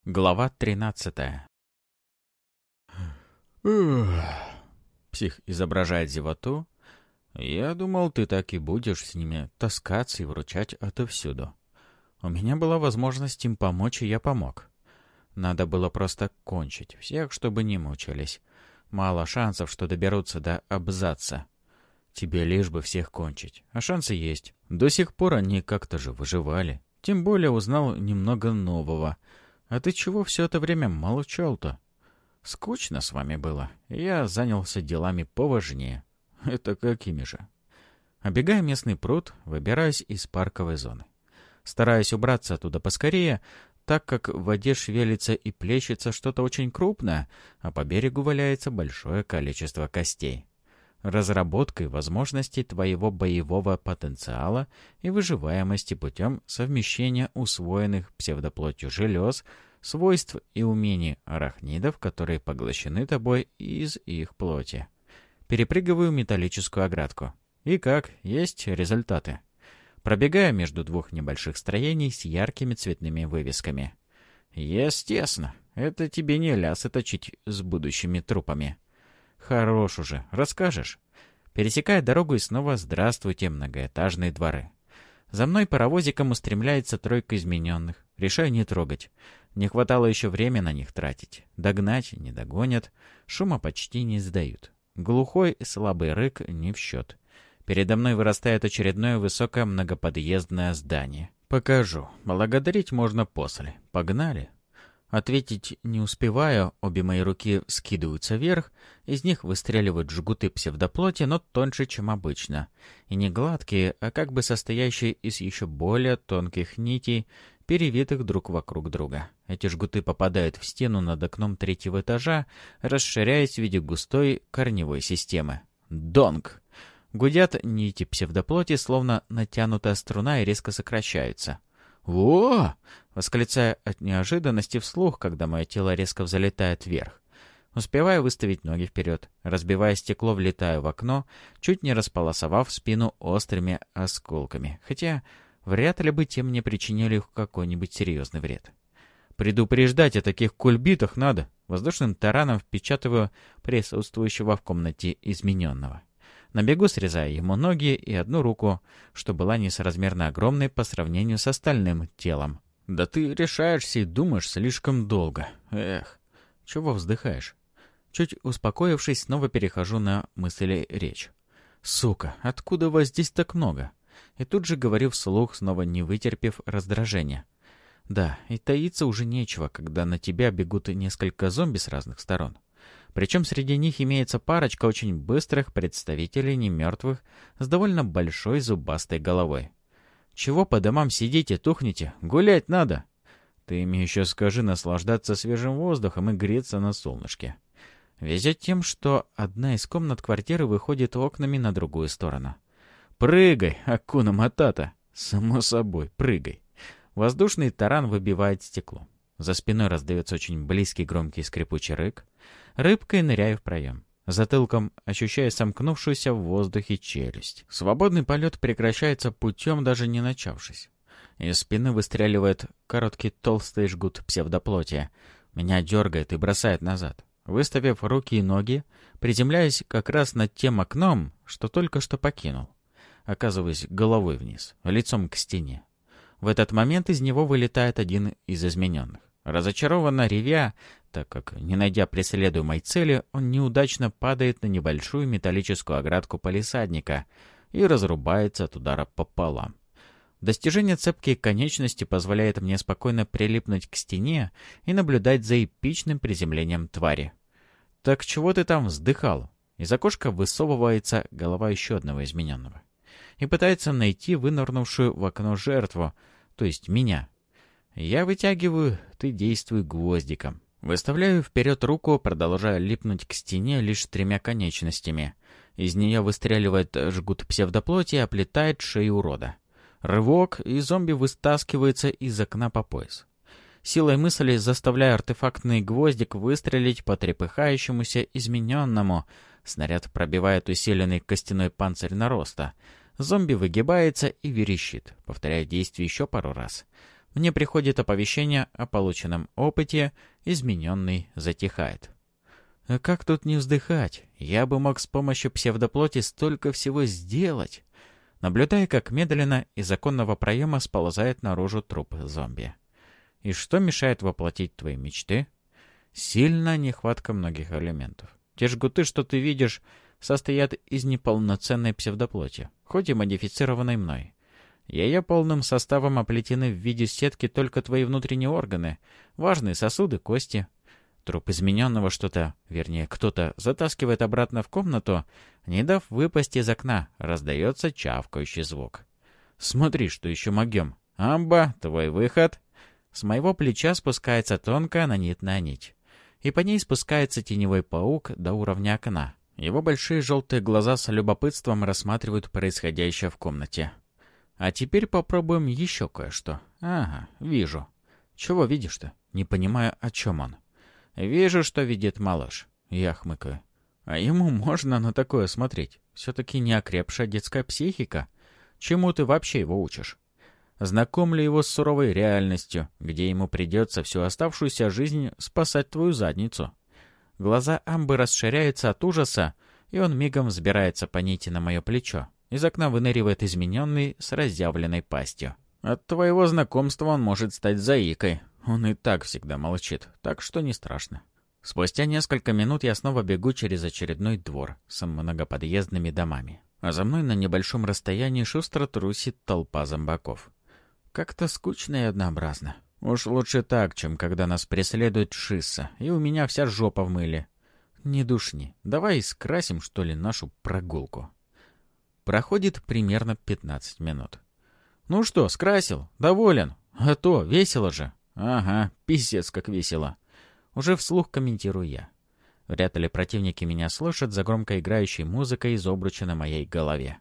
Глава 13. Псих изображает зевоту. Я думал, ты так и будешь с ними таскаться и вручать отовсюду. У меня была возможность им помочь, и я помог. Надо было просто кончить всех, чтобы не мучились. Мало шансов, что доберутся до абзаца. Тебе лишь бы всех кончить. А шансы есть. До сих пор они как-то же выживали. Тем более узнал немного нового. А ты чего все это время молчал-то? Скучно с вами было. Я занялся делами поважнее. Это какими же? Обегая местный пруд, выбираюсь из парковой зоны. Стараюсь убраться оттуда поскорее, так как в воде шевелится и плещется что-то очень крупное, а по берегу валяется большое количество костей. Разработкой возможностей твоего боевого потенциала и выживаемости путем совмещения усвоенных псевдоплотью желез, свойств и умений арахнидов, которые поглощены тобой из их плоти. Перепрыгиваю металлическую оградку. И как? Есть результаты. Пробегаю между двух небольших строений с яркими цветными вывесками. Естественно, это тебе не лясы точить с будущими трупами. Хорош уже, расскажешь. Пересекая дорогу и снова здравствуйте, многоэтажные дворы. За мной паровозиком устремляется тройка измененных. Решаю не трогать. Не хватало еще время на них тратить. Догнать не догонят. Шума почти не издают. Глухой слабый рык не в счет. Передо мной вырастает очередное высокое многоподъездное здание. Покажу. Благодарить можно после. Погнали. Ответить не успеваю, обе мои руки скидываются вверх, из них выстреливают жгуты псевдоплоти, но тоньше, чем обычно. И не гладкие, а как бы состоящие из еще более тонких нитей, перевитых друг вокруг друга. Эти жгуты попадают в стену над окном третьего этажа, расширяясь в виде густой корневой системы. Донг! Гудят нити псевдоплоти, словно натянутая струна, и резко сокращаются. «Во!» — восклицая от неожиданности вслух, когда мое тело резко взлетает вверх. Успеваю выставить ноги вперед. Разбивая стекло, влетаю в окно, чуть не располосовав спину острыми осколками. Хотя вряд ли бы те мне причинили какой-нибудь серьезный вред. Предупреждать о таких кульбитах надо. Воздушным тараном впечатываю присутствующего в комнате измененного. На бегу срезаю ему ноги и одну руку, что была несоразмерно огромной по сравнению с остальным телом. «Да ты решаешься и думаешь слишком долго. Эх, чего вздыхаешь?» Чуть успокоившись, снова перехожу на мысли речь. «Сука, откуда вас здесь так много?» И тут же говорю вслух, снова не вытерпев раздражения. «Да, и таиться уже нечего, когда на тебя бегут несколько зомби с разных сторон. Причем среди них имеется парочка очень быстрых представителей немертвых с довольно большой зубастой головой. Чего по домам сидите, тухнете? Гулять надо. Ты им еще скажи наслаждаться свежим воздухом и греться на солнышке. Везет тем, что одна из комнат квартиры выходит окнами на другую сторону. Прыгай, Акуна Матата. Само собой, прыгай. Воздушный таран выбивает стекло. За спиной раздается очень близкий громкий скрипучий рык. Рыбкой ныряю в проем. Затылком ощущаю сомкнувшуюся в воздухе челюсть. Свободный полет прекращается путем, даже не начавшись. Из спины выстреливает короткий толстый жгут псевдоплоти. Меня дергает и бросает назад. Выставив руки и ноги, приземляюсь как раз над тем окном, что только что покинул. Оказываюсь головой вниз, лицом к стене. В этот момент из него вылетает один из измененных. Разочарованно ревя, так как, не найдя преследуемой цели, он неудачно падает на небольшую металлическую оградку палисадника и разрубается от удара пополам. Достижение цепкой конечности позволяет мне спокойно прилипнуть к стене и наблюдать за эпичным приземлением твари. «Так чего ты там вздыхал?» Из окошка высовывается голова еще одного измененного и пытается найти вынырнувшую в окно жертву, то есть меня. Я вытягиваю, ты действуй гвоздиком. Выставляю вперед руку, продолжая липнуть к стене лишь 3 конечностями. Из нее выстреливает жгут псевдоплоти и оплетает шею урода. Рывок, и зомби вытаскивается из окна по пояс. Силой мысли заставляю артефактный гвоздик выстрелить по трепыхающемуся измененному. Снаряд пробивает усиленный костяной панцирь нароста. Зомби выгибается и верещит. Повторяю действие еще пару раз. Мне приходит оповещение о полученном опыте, измененный затихает. А как тут не вздыхать? Я бы мог с помощью псевдоплоти столько всего сделать. Наблюдая, как медленно из законного проема сползает наружу труп зомби. И что мешает воплотить твои мечты? Сильная нехватка многих элементов. Те жгуты, что ты видишь, состоят из неполноценной псевдоплоти, хоть и модифицированной мной. Ее полным составом оплетены в виде сетки только твои внутренние органы, важные сосуды, кости. Труп измененного кто-то затаскивает обратно в комнату, не дав выпасть из окна, раздается чавкающий звук. Смотри, что еще могем. Амба, твой выход. С моего плеча спускается тонкая нанитная нить. И по ней спускается теневой паук до уровня окна. Его большие желтые глаза с любопытством рассматривают происходящее в комнате. А теперь попробуем еще кое-что. Ага, вижу. Чего видишь-то? Не понимаю, о чем он. Вижу, что видит малыш. Я хмыкаю. А ему можно на такое смотреть. Все-таки неокрепшая детская психика. Чему ты вообще его учишь? Знакомлю его с суровой реальностью, где ему придется всю оставшуюся жизнь спасать твою задницу. Глаза Амбы расширяются от ужаса, и он мигом взбирается по нити на мое плечо. Из окна выныривает измененный с разъявленной пастью. От твоего знакомства он может стать заикой. Он и так всегда молчит, так что не страшно. Спустя несколько минут я снова бегу через очередной двор с многоподъездными домами. А за мной на небольшом расстоянии шустро трусит толпа зомбаков. Как-то скучно и однообразно. Уж лучше так, чем когда нас преследует Шисса, и у меня вся жопа в мыле. Не душни. Давай скрасим, что ли, нашу прогулку. Проходит примерно 15 минут. Ну что, скрасил? Доволен? А то, весело же. Ага, писец как весело. Уже вслух комментирую я. Вряд ли противники меня слышат за громко играющей музыкой из обруча на моей голове.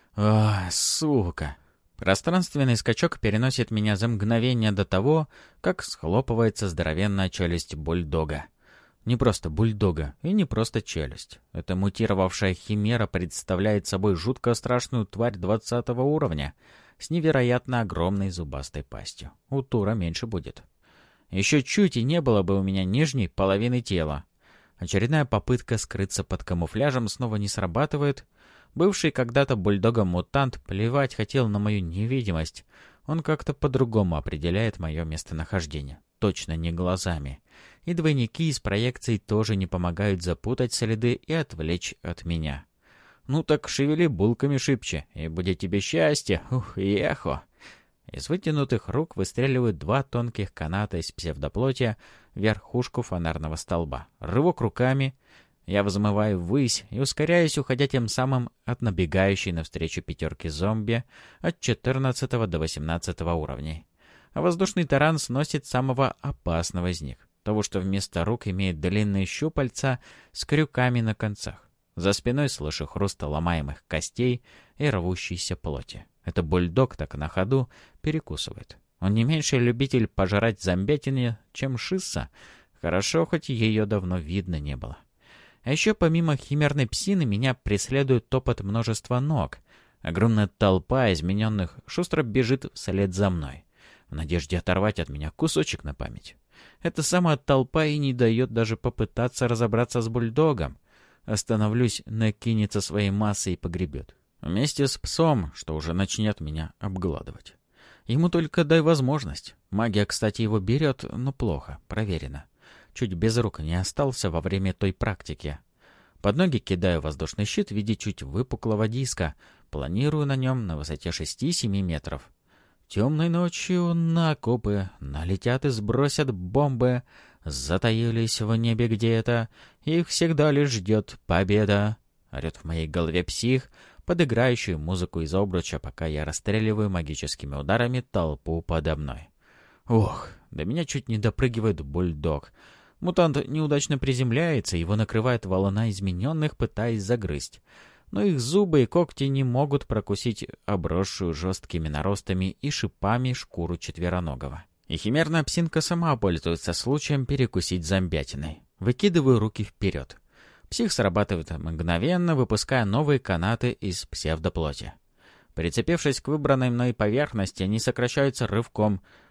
Сука. Пространственный скачок переносит меня за мгновение до того, как схлопывается здоровенная челюсть бульдога. Не просто бульдога и не просто челюсть. Эта мутировавшая химера представляет собой жутко страшную тварь 20 уровня с невероятно огромной зубастой пастью. У Тура меньше будет. Еще чуть и не было бы у меня нижней половины тела. Очередная попытка скрыться под камуфляжем снова не срабатывает. Бывший когда-то бульдогом-мутант плевать хотел на мою невидимость. Он как-то по-другому определяет мое местонахождение. Точно не глазами. И двойники из проекций тоже не помогают запутать следы и отвлечь от меня. Ну так шевели булками шибче, и будет тебе счастье. Ух, ехо. Из вытянутых рук выстреливают 2 тонких каната из псевдоплоти в верхушку фонарного столба. Рывок руками. Я взмываю ввысь и ускоряюсь, уходя тем самым от набегающей навстречу 5 зомби от 14 до 18 уровней. А воздушный таран сносит самого опасного из них. Того, что вместо рук имеет длинные щупальца с крюками на концах. За спиной слышу хруст ломаемых костей и рвущейся плоти. Это бульдог так на ходу перекусывает. Он не меньший любитель пожрать зомбятины, чем Шисса. Хорошо, хоть ее давно видно не было. А еще помимо химерной псины меня преследует топот множества ног. Огромная толпа измененных шустро бежит вслед за мной, в надежде оторвать от меня кусочек на память. Эта самая толпа и не дает даже попытаться разобраться с бульдогом. Остановлюсь, накинется своей массой и погребет. Вместе с псом, что уже начнет меня обгладывать. Ему только дай возможность. Магия, кстати, его берет, но плохо, проверено. Чуть без рук не остался во время той практики. Под ноги кидаю воздушный щит в виде чуть выпуклого диска. Планирую на нем на высоте 6-7 метров. Темной ночью на окопы налетят и сбросят бомбы. Затаились в небе где-то. Их всегда лишь ждет победа. Орет в моей голове псих, под играющую музыку из обруча, пока я расстреливаю магическими ударами толпу подо мной. Ох, до меня чуть не допрыгивает бульдог. Мутант неудачно приземляется, его накрывает волна измененных, пытаясь загрызть. Но их зубы и когти не могут прокусить обросшую жесткими наростами и шипами шкуру четвероногого. И химерная псинка сама пользуется случаем перекусить зомбятиной. Выкидываю руки вперед. Псих срабатывает мгновенно, выпуская новые канаты из псевдоплоти. Прицепившись к выбранной мной поверхности, они сокращаются рывком,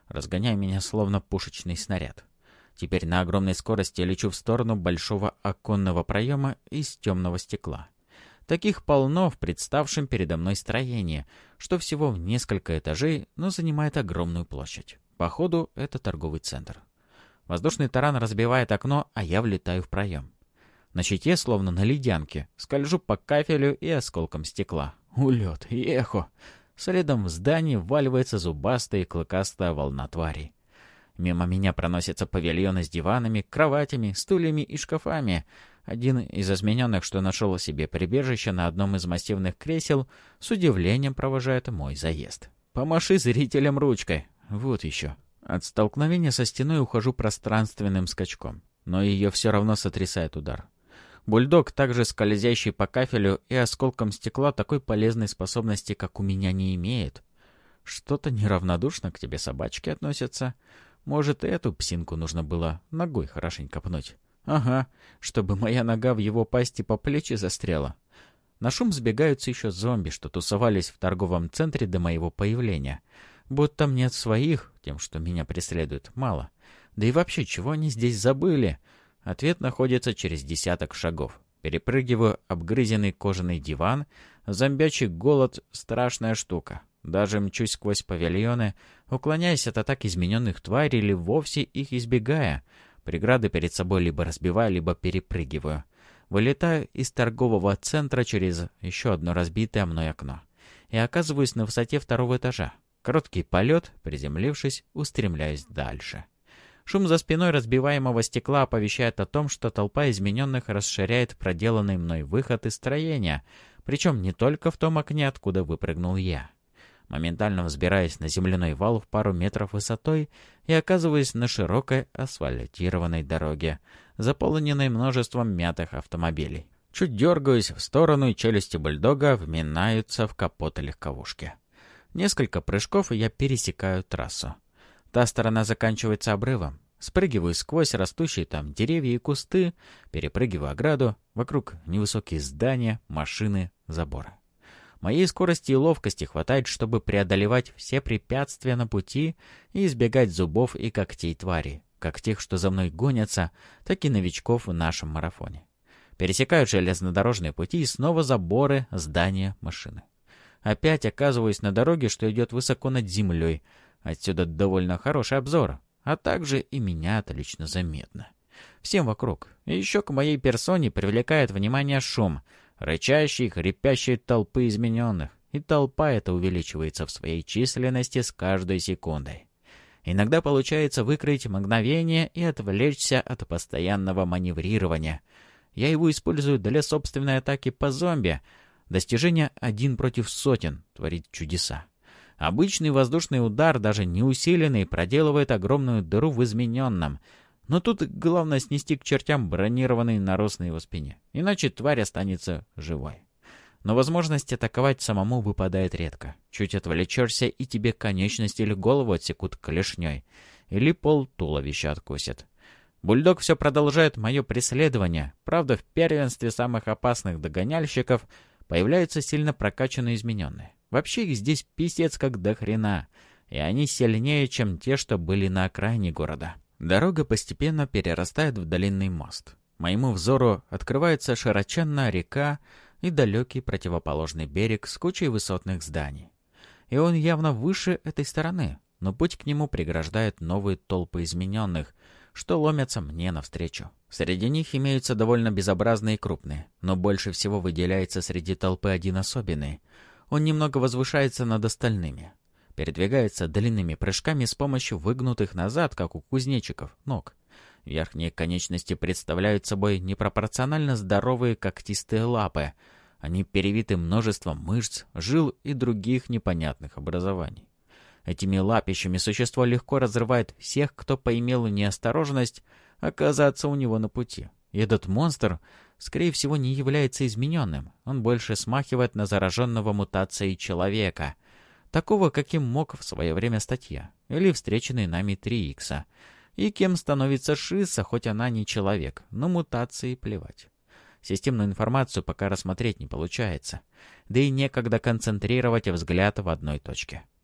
разгоняя меня словно пушечный снаряд. Теперь на огромной скорости лечу в сторону большого оконного проема из темного стекла. Таких полно в представшем передо мной строении, что всего в несколько этажей, но занимает огромную площадь. Походу, это торговый центр. Воздушный таран разбивает окно, а я влетаю в проем. На щите, словно на ледянке, скольжу по кафелю и осколкам стекла. Улет, эхо. Следом в здании вваливается зубастая и клыкастая волна тварей. Мимо меня проносятся павильоны с диванами, кроватями, стульями и шкафами. Один из измененных, что нашел себе прибежище на одном из массивных кресел, с удивлением провожает мой заезд. «Помаши зрителям ручкой!» Вот еще. От столкновения со стеной ухожу пространственным скачком, но ее все равно сотрясает удар. Бульдог, также скользящий по кафелю и осколкам стекла, такой полезной способности, как у меня, не имеет. Что-то неравнодушно к тебе собачки относятся. Может, и эту псинку нужно было ногой хорошенько пнуть. Ага, чтобы моя нога в его пасти по плечи застряла. На шум сбегаются еще зомби, что тусовались в торговом центре до моего появления. Будто мне своих, тем, что меня преследуют, мало. Да и вообще, чего они здесь забыли? Ответ находится через десяток шагов. Перепрыгиваю обгрызенный кожаный диван. Зомбячий голод — страшная штука. Даже мчусь сквозь павильоны, уклоняясь от атак измененных тварей или вовсе их избегая. Преграды перед собой либо разбиваю, либо перепрыгиваю. Вылетаю из торгового центра через еще одно разбитое мной окно и оказываюсь на высоте второго этажа. Короткий полет, приземлившись, устремляюсь дальше. Шум за спиной разбиваемого стекла оповещает о том, что толпа измененных расширяет проделанный мной выход из строения, причем не только в том окне, откуда выпрыгнул я. Моментально взбираясь на земляной вал в пару метров высотой и оказываясь на широкой асфальтированной дороге, заполненной множеством мятых автомобилей. Чуть дергаюсь в сторону, и челюсти бульдога вминаются в капот легковушки. Несколько прыжков, и я пересекаю трассу. Та сторона заканчивается обрывом. Спрыгиваю сквозь растущие там деревья и кусты, перепрыгиваю ограду, вокруг невысокие здания, машины, заборы. Моей скорости и ловкости хватает, чтобы преодолевать все препятствия на пути и избегать зубов и когтей твари, как тех, что за мной гонятся, так и новичков в нашем марафоне. Пересекаю железнодорожные пути и снова заборы, здания, машины. Опять оказываюсь на дороге, что идет высоко над землей. Отсюда довольно хороший обзор, а также и меня отлично заметно. Всем вокруг. И еще к моей персоне привлекает внимание шум, рычащей, хрипящей толпы измененных. И толпа эта увеличивается в своей численности с каждой секундой. Иногда получается выкроить мгновение и отвлечься от постоянного маневрирования. Я его использую для собственной атаки по зомби. Достижение 1 против сотен творит чудеса. Обычный воздушный удар, даже не усиленный, проделывает огромную дыру в измененном. Но тут главное снести к чертям бронированный нарост на его спине. Иначе тварь останется живой. Но возможность атаковать самому выпадает редко. Чуть отвлечешься, и тебе конечность или голову отсекут клешней. Или пол туловища откусят. Бульдог все продолжает мое преследование. Правда, в первенстве самых опасных догоняльщиков появляются сильно прокачанные измененные. Вообще их здесь писец как до хрена. И они сильнее, чем те, что были на окраине города. Дорога постепенно перерастает в длинный мост. Моему взору открывается широченная река и далекий противоположный берег с кучей высотных зданий. И он явно выше этой стороны, но путь к нему преграждает новые толпы измененных, что ломятся мне навстречу. Среди них имеются довольно безобразные и крупные, но больше всего выделяется среди толпы один особенный. Он немного возвышается над остальными. Передвигается длинными прыжками с помощью выгнутых назад, как у кузнечиков, ног. Верхние конечности представляют собой непропорционально здоровые когтистые лапы. Они перевиты множеством мышц, жил и других непонятных образований. Этими лапищами существо легко разрывает всех, кто поимел неосторожность оказаться у него на пути. И этот монстр, скорее всего, не является измененным. Он больше смахивает на зараженного мутацией человека. Такого, каким мог в свое время стать я. Или встреченный нами 3 Икса. И кем становится Шисса, хоть она не человек, но мутации плевать. Системную информацию пока рассмотреть не получается. Да и некогда концентрировать взгляд в одной точке.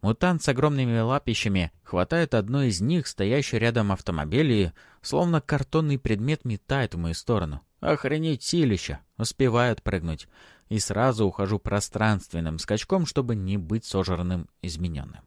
Мутант с огромными лапищами хватает одно из них, стоящий рядом автомобиль, и, словно картонный предмет, метает в мою сторону. Охренеть силища! Успеваю отпрыгнуть. И сразу ухожу пространственным скачком, чтобы не быть сожранным измененным.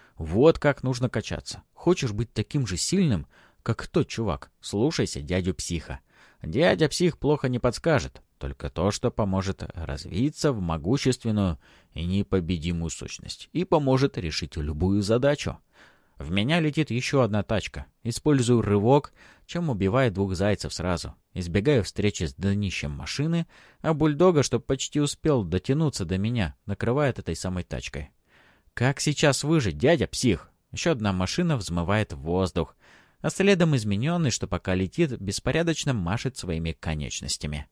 Вот как нужно качаться. Хочешь быть таким же сильным, как тот чувак? Слушайся дядю-психа. Дядя-псих плохо не подскажет. Только то, что поможет развиться в могущественную и непобедимую сущность. И поможет решить любую задачу. В меня летит еще одна тачка. Использую рывок, чем убиваю 2 зайцев сразу. Избегаю встречи с днищем машины, а бульдога, что почти успел дотянуться до меня, накрывает этой самой тачкой. Как сейчас выжить, дядя-псих? Еще одна машина взмывает в воздух, а следом измененный, что пока летит, беспорядочно машет своими конечностями.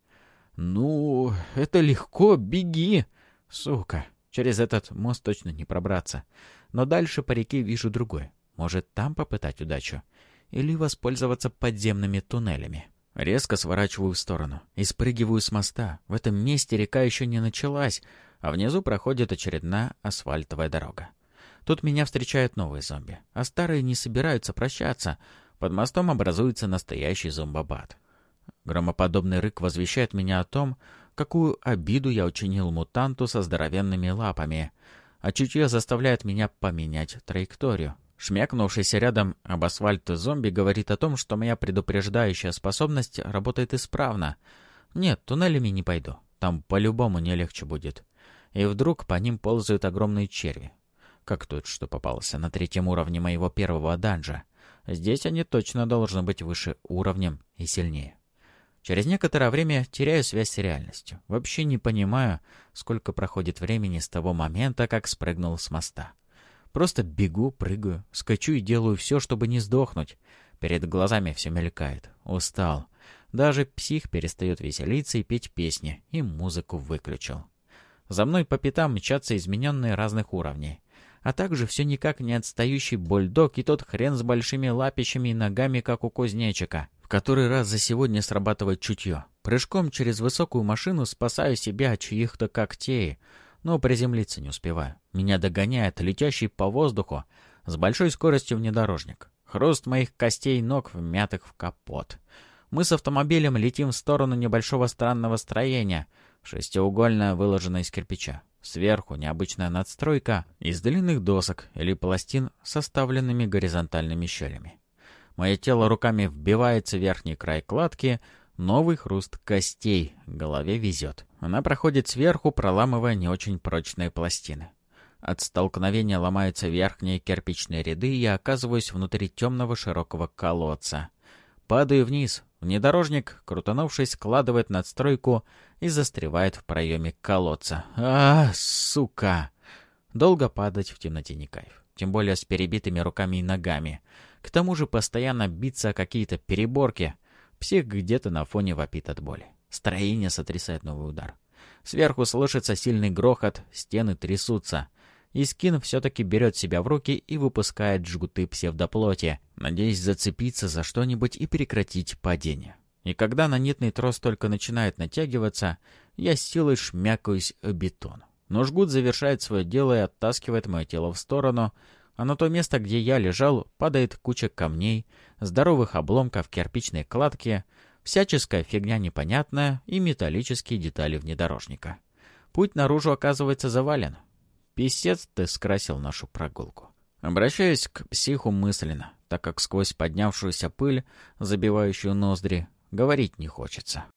«Ну, это легко, беги!» «Сука, через этот мост точно не пробраться. Но дальше по реке вижу другой. Может, там попытать удачу? Или воспользоваться подземными туннелями?» Резко сворачиваю в сторону и спрыгиваю с моста. В этом месте река еще не началась, а внизу проходит очередная асфальтовая дорога. Тут меня встречают новые зомби, а старые не собираются прощаться. Под мостом образуется настоящий зомбобат. Громоподобный рык возвещает меня о том, какую обиду я учинил мутанту со здоровенными лапами, а чутье заставляет меня поменять траекторию. Шмякнувшийся рядом об асфальт зомби говорит о том, что моя предупреждающая способность работает исправно. Нет, туннелями не пойду, там по-любому не легче будет. И вдруг по ним ползают огромные черви. Как тот, что попался на 3-м уровне моего первого данжа. Здесь они точно должны быть выше уровнем и сильнее. Через некоторое время теряю связь с реальностью. Вообще не понимаю, сколько проходит времени с того момента, как спрыгнул с моста. Просто бегу, прыгаю, скачу и делаю все, чтобы не сдохнуть. Перед глазами все мелькает. Устал. Даже псих перестает веселиться и петь песни, и музыку выключил. За мной по пятам мчатся измененные разных уровней. А также все никак не отстающий бульдог и тот хрен с большими лапищами и ногами, как у кузнечика. В который раз за сегодня срабатывает чутье. Прыжком через высокую машину спасаю себя от чьих-то когтей, но приземлиться не успеваю. Меня догоняет летящий по воздуху с большой скоростью внедорожник. Хруст моих костей ног вмятых в капот. Мы с автомобилем летим в сторону небольшого странного строения, шестиугольное, выложенное из кирпича. Сверху необычная надстройка из длинных досок или пластин с оставленными горизонтальными щелями. Мое тело руками вбивается в верхний край кладки, новый хруст костей, голове везет. Она проходит сверху, проламывая не очень прочные пластины. От столкновения ломаются верхние кирпичные ряды, и я оказываюсь внутри темного широкого колодца. Падаю вниз. Внедорожник, крутанувшись, складывает надстройку и застревает в проеме колодца. Сука! Долго падать в темноте не кайф. Тем более с перебитыми руками и ногами. К тому же постоянно биться о какие-то переборки. Псих где-то на фоне вопит от боли. Строение сотрясает новый удар. Сверху слышится сильный грохот, стены трясутся. Искин все-таки берет себя в руки и выпускает жгуты псевдоплоти, надеясь зацепиться за что-нибудь и прекратить падение. И когда нанитный трос только начинает натягиваться, я с силой шмякаюсь о бетон. Но жгут завершает свое дело и оттаскивает мое тело в сторону, а на то место, где я лежал, падает куча камней, здоровых обломков кирпичной кладки, всяческая фигня непонятная и металлические детали внедорожника. Путь наружу оказывается завален. Писец ты скрасил нашу прогулку. Обращаюсь к психу мысленно, так как сквозь поднявшуюся пыль, забивающую ноздри, говорить не хочется.